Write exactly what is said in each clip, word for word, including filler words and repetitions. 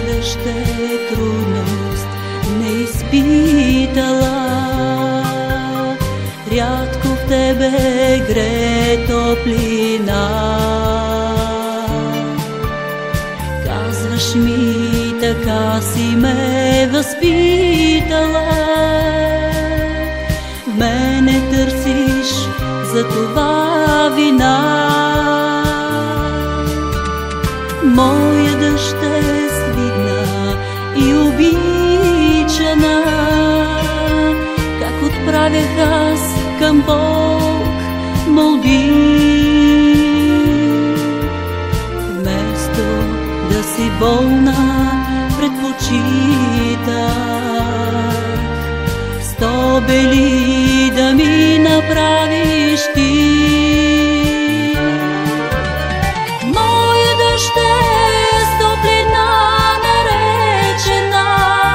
дъще трудност не изпитала, рядко в тебе грее топлина. Казваш ми, така си ме възпитала, в мене търсиш за това вина. Моя дъщ е свидна и обичана, как отправях аз към Бог молби. Вместо да си болна, предпочитах сто бели да ми направиш ти. Моя дъщ е с топлина наречена,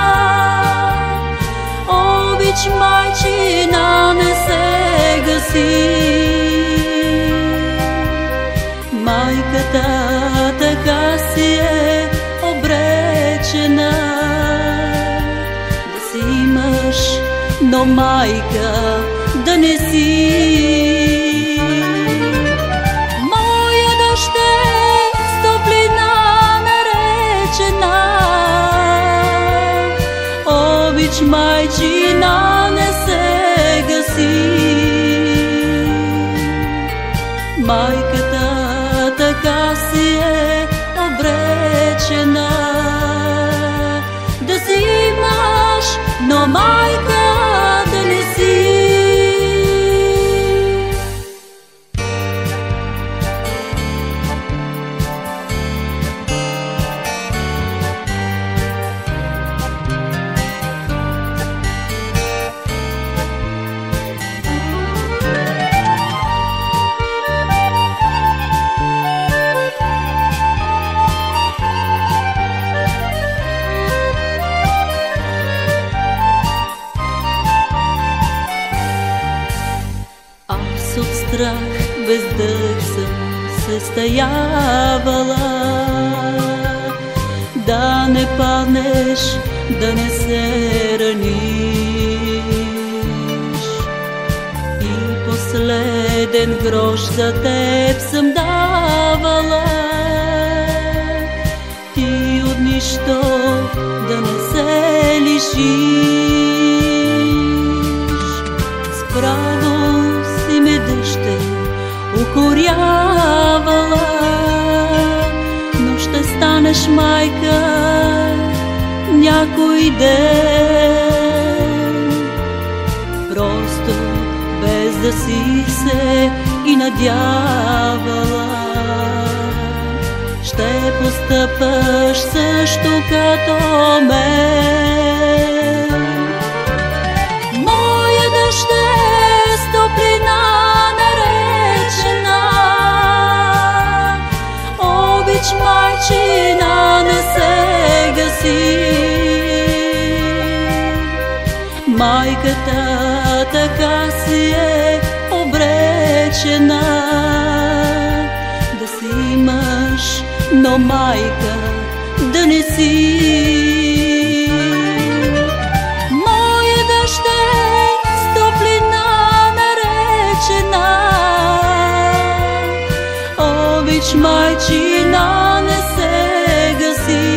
обич майчина не се гаси. Майката така си е обречена да си мъж, но майка да не си. Моя дъщ е с топлина наречена, обич майчина не се гаси. Майката така си е обречена да си мъж, но майка да не си. От страх без дъх съм се стоявала, да не паднеш, да не се раниш. И последен грош за теб съм давала, ти от нищо да не се лишиш. Справо си ме дъще укорявала, но ще станеш майка някой ден. Просто без да си се и надявала, ще постъпаш също като мен. Моя дъщ е с топлина наречена, обич майчина не се гаси. Майката така си е обречена да си мъж, но майка да не си. Моя дъщ е с топлина наречена, обич майчина не се гаси.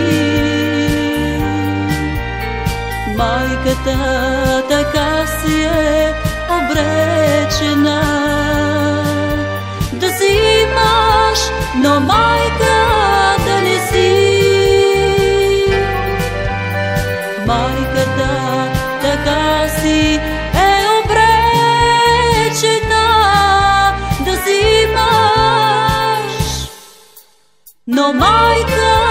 Майката така си е обречена да си мъж, но майка да не си. Майката така си е обречена да си мъж, но майка